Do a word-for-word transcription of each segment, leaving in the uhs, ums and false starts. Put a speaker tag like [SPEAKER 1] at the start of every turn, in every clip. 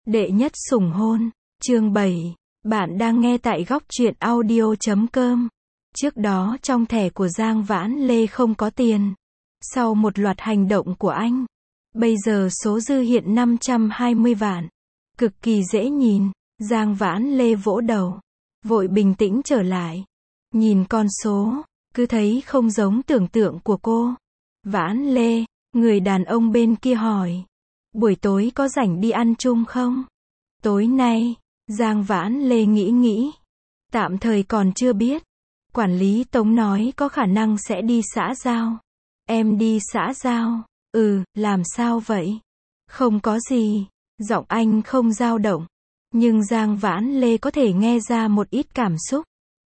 [SPEAKER 1] Đệ nhất sủng hôn, chương bảy. Bạn đang nghe tại góc truyện audio chấm com. Trước đó trong thẻ của Giang Vãn Lê không có tiền. Sau một loạt hành động của anh, bây giờ số dư hiện năm trăm hai mươi vạn. Cực kỳ dễ nhìn. Giang Vãn Lê vỗ đầu, vội bình tĩnh trở lại. Nhìn con số, cứ thấy không giống tưởng tượng của cô. Vãn Lê, người đàn ông bên kia hỏi. Buổi tối có rảnh đi ăn chung không? Tối nay, Giang Vãn Lê nghĩ nghĩ. Tạm thời còn chưa biết. Quản lý Tống nói có khả năng sẽ đi xã giao. Em đi xã giao? Ừ, làm sao vậy? Không có gì. Giọng anh không dao động. Nhưng Giang Vãn Lê có thể nghe ra một ít cảm xúc.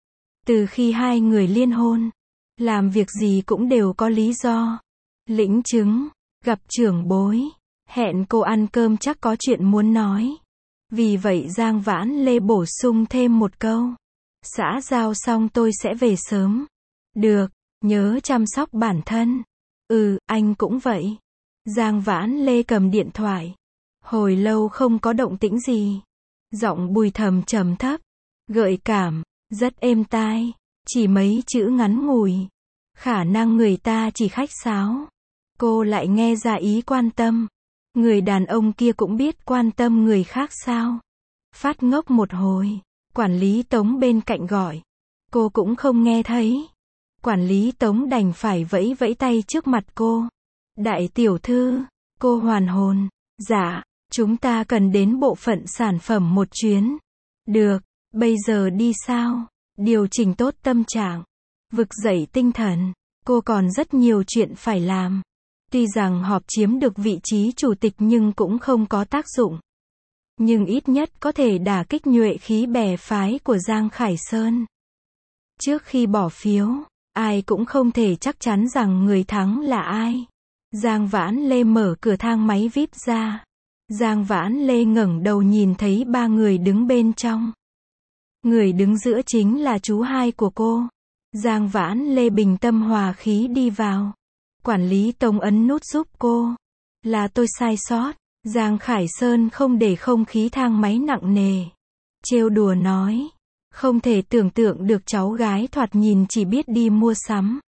[SPEAKER 1] Từ khi hai người liên hôn, làm việc gì cũng đều có lý do. Lĩnh chứng, gặp trưởng bối, hẹn cô ăn cơm chắc có chuyện muốn nói. Vì vậy Giang Vãn Lê bổ sung thêm một câu. Xã giao xong tôi sẽ về sớm. Được, nhớ chăm sóc bản thân. Ừ, anh cũng vậy. Giang Vãn Lê cầm điện thoại. Hồi lâu không có động tĩnh gì. Giọng Bùi Thầm trầm thấp, gợi cảm, rất êm tai, chỉ mấy chữ ngắn ngủi. Khả năng người ta chỉ khách sáo. Cô lại nghe ra ý quan tâm. Người đàn ông kia cũng biết quan tâm người khác sao? Phát ngốc một hồi, quản lý Tống bên cạnh gọi. Cô cũng không nghe thấy. Quản lý Tống đành phải vẫy vẫy tay trước mặt cô. Đại tiểu thư, cô hoàn hồn. Dạ, chúng ta cần đến bộ phận sản phẩm một chuyến. Được, bây giờ đi sao? Điều chỉnh tốt tâm trạng, vực dậy tinh thần. Cô còn rất nhiều chuyện phải làm. Tuy rằng họp chiếm được vị trí chủ tịch nhưng cũng không có tác dụng. Nhưng ít nhất có thể đả kích nhuệ khí bè phái của Giang Khải Sơn. Trước khi bỏ phiếu, ai cũng không thể chắc chắn rằng người thắng là ai. Giang Vãn Lê mở cửa thang máy vi ai pi ra. Giang Vãn Lê ngẩng đầu nhìn thấy ba người đứng bên trong. Người đứng giữa chính là chú hai của cô. Giang Vãn Lê bình tâm hòa khí đi vào. Quản lý Tống ấn nút giúp cô. Là tôi sai sót. Giang Khải Sơn không để không khí thang máy nặng nề. Trêu đùa nói. Không thể tưởng tượng được cháu gái thoạt nhìn chỉ biết đi mua sắm.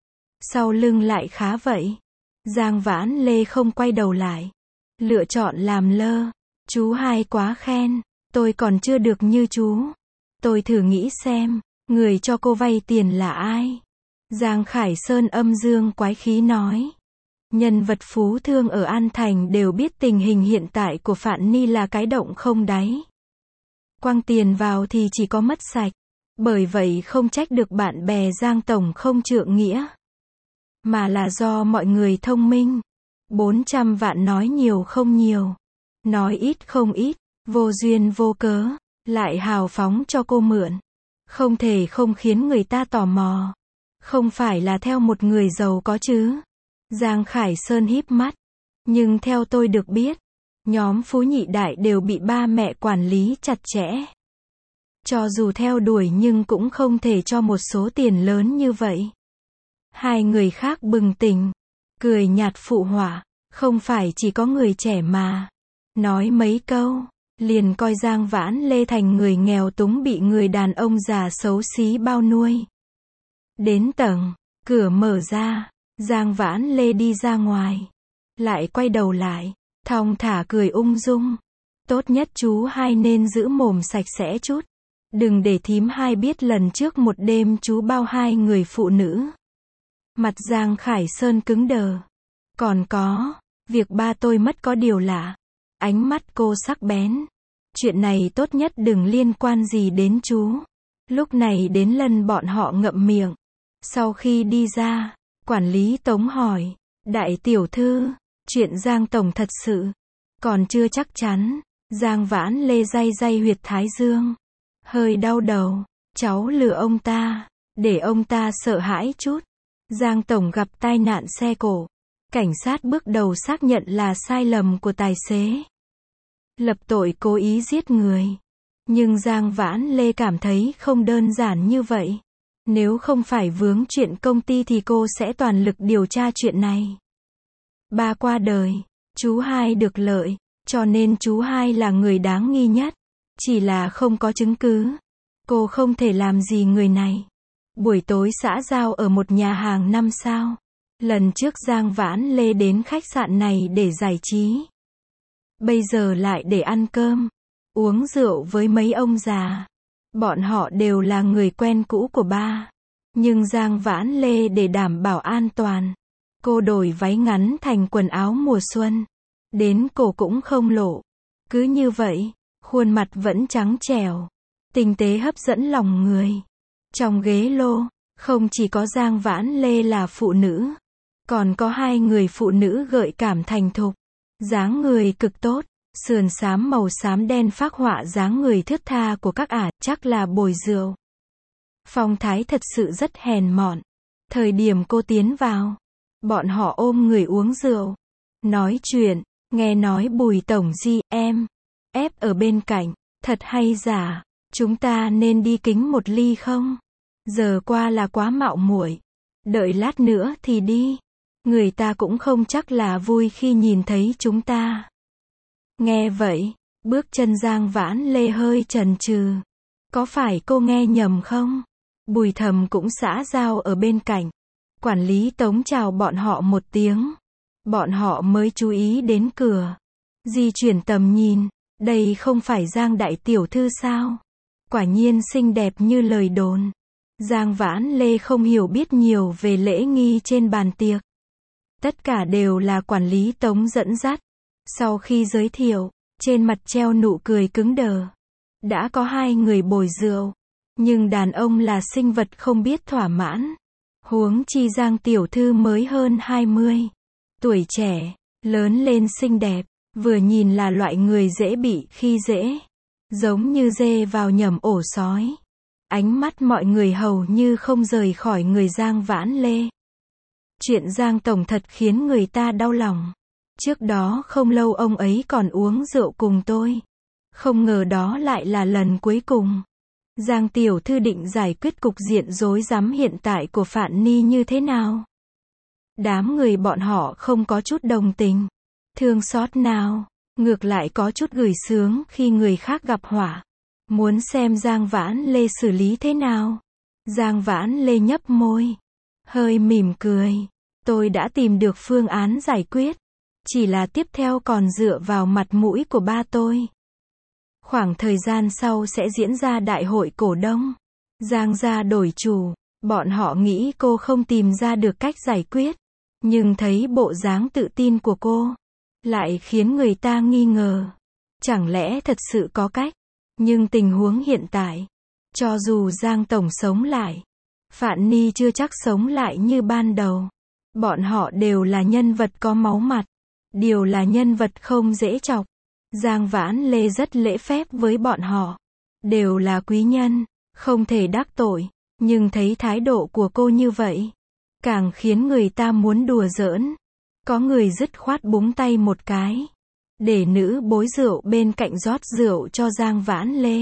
[SPEAKER 1] Sau lưng lại khá vậy. Giang Vãn Lê không quay đầu lại. Lựa chọn làm lơ. Chú hai quá khen. Tôi còn chưa được như chú. Tôi thử nghĩ xem, người cho cô vay tiền là ai? Giang Khải Sơn âm dương quái khí nói. Nhân vật phú thương ở An Thành đều biết tình hình hiện tại của Phạn Ni là cái động không đáy. Quăng tiền vào thì chỉ có mất sạch. Bởi vậy không trách được bạn bè Giang Tổng không trượng nghĩa. Mà là do mọi người thông minh. bốn trăm vạn nói nhiều không nhiều. Nói ít không ít. Vô duyên vô cớ. Lại hào phóng cho cô mượn. Không thể không khiến người ta tò mò. Không phải là theo một người giàu có chứ. Giang Khải Sơn híp mắt. Nhưng theo tôi được biết, nhóm Phú Nhị Đại đều bị ba mẹ quản lý chặt chẽ. Cho dù theo đuổi nhưng cũng không thể cho một số tiền lớn như vậy. Hai người khác bừng tỉnh. Cười nhạt phụ họa. Không phải chỉ có người trẻ mà. Nói mấy câu. Liền coi Giang Vãn Lê thành người nghèo túng bị người đàn ông già xấu xí bao nuôi. Đến tầng, cửa mở ra, Giang Vãn Lê đi ra ngoài. Lại quay đầu lại, thong thả cười ung dung. Tốt nhất chú hai nên giữ mồm sạch sẽ chút. Đừng để thím hai biết lần trước một đêm chú bao hai người phụ nữ. Mặt Giang Khải Sơn cứng đờ. Còn có, việc ba tôi mất có điều lạ. Ánh mắt cô sắc bén. Chuyện này tốt nhất đừng liên quan gì đến chú. Lúc này đến lần bọn họ ngậm miệng. Sau khi đi ra, quản lý Tống hỏi. Đại tiểu thư, chuyện Giang Tổng thật sự. Còn chưa chắc chắn. Giang Vãn Lê day day huyệt thái dương. Hơi đau đầu. Cháu lừa ông ta. Để ông ta sợ hãi chút. Giang Tổng gặp tai nạn xe cộ. Cảnh sát bước đầu xác nhận là sai lầm của tài xế. Lập tội cố ý giết người. Nhưng Giang Vãn Lê cảm thấy không đơn giản như vậy. Nếu không phải vướng chuyện công ty thì cô sẽ toàn lực điều tra chuyện này. Ba qua đời, chú hai được lợi, cho nên chú hai là người đáng nghi nhất. Chỉ là không có chứng cứ. Cô không thể làm gì người này. Buổi tối xã giao ở một nhà hàng năm sao. Lần trước Giang Vãn Lê đến khách sạn này để giải trí. Bây giờ lại để ăn cơm, uống rượu với mấy ông già. Bọn họ đều là người quen cũ của ba. Nhưng Giang Vãn Lê để đảm bảo an toàn, cô đổi váy ngắn thành quần áo mùa xuân. Đến cổ cũng không lộ. Cứ như vậy, khuôn mặt vẫn trắng trẻo, tinh tế hấp dẫn lòng người. Trong ghế lô, không chỉ có Giang Vãn Lê là phụ nữ, còn có hai người phụ nữ gợi cảm thành thục. Dáng người cực tốt, sườn xám màu xám đen phác họa dáng người thướt tha của các ả, chắc là bồi rượu. Phong thái thật sự rất hèn mọn. Thời điểm cô tiến vào, bọn họ ôm người uống rượu, nói chuyện, nghe nói Bùi tổng di em ép ở bên cạnh, thật hay giả, chúng ta nên đi kính một ly không? Giờ qua là quá mạo muội, đợi lát nữa thì đi. Người ta cũng không chắc là vui khi nhìn thấy chúng ta. Nghe vậy, bước chân Giang Vãn Lê hơi chần chừ. Có phải cô nghe nhầm không? Bùi Thầm cũng xã giao ở bên cạnh. Quản lý Tống chào bọn họ một tiếng. Bọn họ mới chú ý đến cửa. Di chuyển tầm nhìn, đây không phải Giang đại tiểu thư sao? Quả nhiên xinh đẹp như lời đồn. Giang Vãn Lê không hiểu biết nhiều về lễ nghi trên bàn tiệc. Tất cả đều là quản lý Tống dẫn dắt. Sau khi giới thiệu, trên mặt treo nụ cười cứng đờ. Đã có hai người bồi rượu, nhưng đàn ông là sinh vật không biết thỏa mãn. Huống chi Giang tiểu thư mới hơn hai mươi. Tuổi trẻ, lớn lên xinh đẹp, vừa nhìn là loại người dễ bị khi dễ. Giống như dê vào nhầm ổ sói. Ánh mắt mọi người hầu như không rời khỏi người Giang Vãn Lê. Chuyện Giang tổng thật khiến người ta đau lòng. Trước đó không lâu ông ấy còn uống rượu cùng tôi. Không ngờ đó lại là lần cuối cùng. Giang tiểu thư định giải quyết cục diện rối rắm hiện tại của Phạn Ni như thế nào? Đám người bọn họ không có chút đồng tình, thương xót nào, ngược lại có chút gửi sướng khi người khác gặp họa. Muốn xem Giang Vãn Lê xử lý thế nào? Giang Vãn Lê nhấp môi, hơi mỉm cười. Tôi đã tìm được phương án giải quyết. Chỉ là tiếp theo còn dựa vào mặt mũi của ba tôi. Khoảng thời gian sau sẽ diễn ra đại hội cổ đông. Giang gia đổi chủ. Bọn họ nghĩ cô không tìm ra được cách giải quyết. Nhưng thấy bộ dáng tự tin của cô, lại khiến người ta nghi ngờ. Chẳng lẽ thật sự có cách? Nhưng tình huống hiện tại, cho dù Giang tổng sống lại, Phạn Ni chưa chắc sống lại như ban đầu. Bọn họ đều là nhân vật có máu mặt, đều là nhân vật không dễ chọc. Giang Vãn Lê rất lễ phép với bọn họ, đều là quý nhân, không thể đắc tội. Nhưng thấy thái độ của cô như vậy, càng khiến người ta muốn đùa giỡn. Có người dứt khoát búng tay một cái, để nữ bối rượu bên cạnh rót rượu cho Giang Vãn Lê.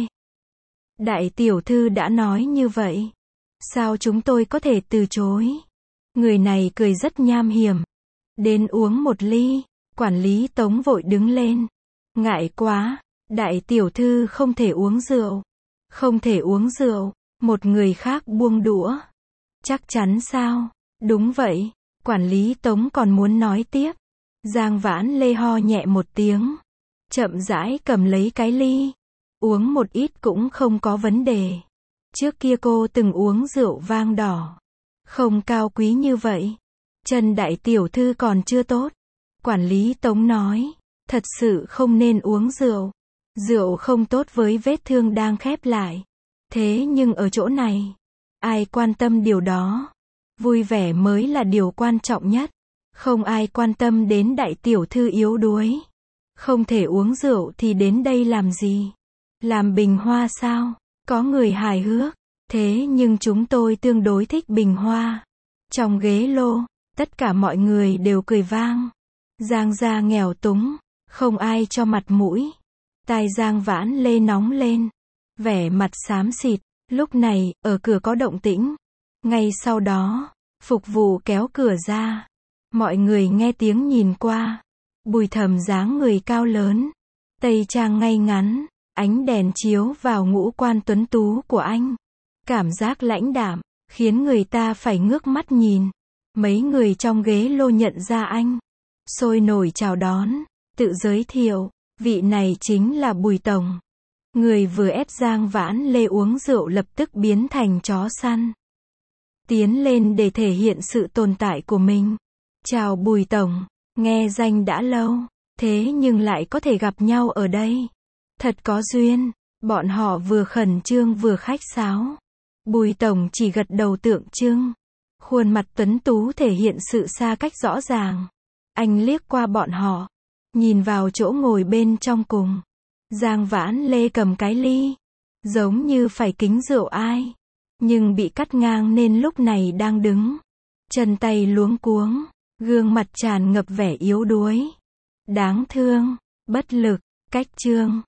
[SPEAKER 1] Đại tiểu thư đã nói như vậy, sao chúng tôi có thể từ chối? Người này cười rất nham hiểm. Đến uống một ly. Quản lý Tống vội đứng lên. Ngại quá, đại tiểu thư không thể uống rượu. Không thể uống rượu. Một người khác buông đũa. Chắc chắn sao? Đúng vậy. Quản lý Tống còn muốn nói tiếp. Giang Vãn Lê ho nhẹ một tiếng, chậm rãi cầm lấy cái ly. Uống một ít cũng không có vấn đề. Trước kia cô từng uống rượu vang đỏ, không cao quý như vậy. Chân đại tiểu thư còn chưa tốt. Quản lý Tống nói, thật sự không nên uống rượu. Rượu không tốt với vết thương đang khép lại. Thế nhưng ở chỗ này, ai quan tâm điều đó? Vui vẻ mới là điều quan trọng nhất. Không ai quan tâm đến đại tiểu thư yếu đuối. Không thể uống rượu thì đến đây làm gì? Làm bình hoa sao? Có người hài hước. Thế nhưng chúng tôi tương đối thích bình hoa. Trong ghế lô, tất cả mọi người đều cười vang. Giang gia nghèo túng, không ai cho mặt mũi. Tai Giang Vãn Lê nóng lên, vẻ mặt xám xịt. Lúc này, ở cửa có động tĩnh. Ngay sau đó, phục vụ kéo cửa ra. Mọi người nghe tiếng nhìn qua. Bùi Thầm dáng người cao lớn, tây trang ngay ngắn, ánh đèn chiếu vào ngũ quan tuấn tú của anh. Cảm giác lãnh đạm, khiến người ta phải ngước mắt nhìn. Mấy người trong ghế lô nhận ra anh, sôi nổi chào đón, tự giới thiệu, vị này chính là Bùi Tổng. Người vừa ép Giang Vãn Lê uống rượu lập tức biến thành chó săn. Tiến lên để thể hiện sự tồn tại của mình. Chào Bùi Tổng, nghe danh đã lâu, thế nhưng lại có thể gặp nhau ở đây. Thật có duyên, bọn họ vừa khẩn trương vừa khách sáo. Bùi Tổng chỉ gật đầu tượng trưng. Khuôn mặt tuấn tú thể hiện sự xa cách rõ ràng. Anh liếc qua bọn họ, nhìn vào chỗ ngồi bên trong cùng. Giang Vãn Lê cầm cái ly, giống như phải kính rượu ai, nhưng bị cắt ngang nên lúc này đang đứng, chân tay luống cuống, gương mặt tràn ngập vẻ yếu đuối, đáng thương, bất lực, cách trương.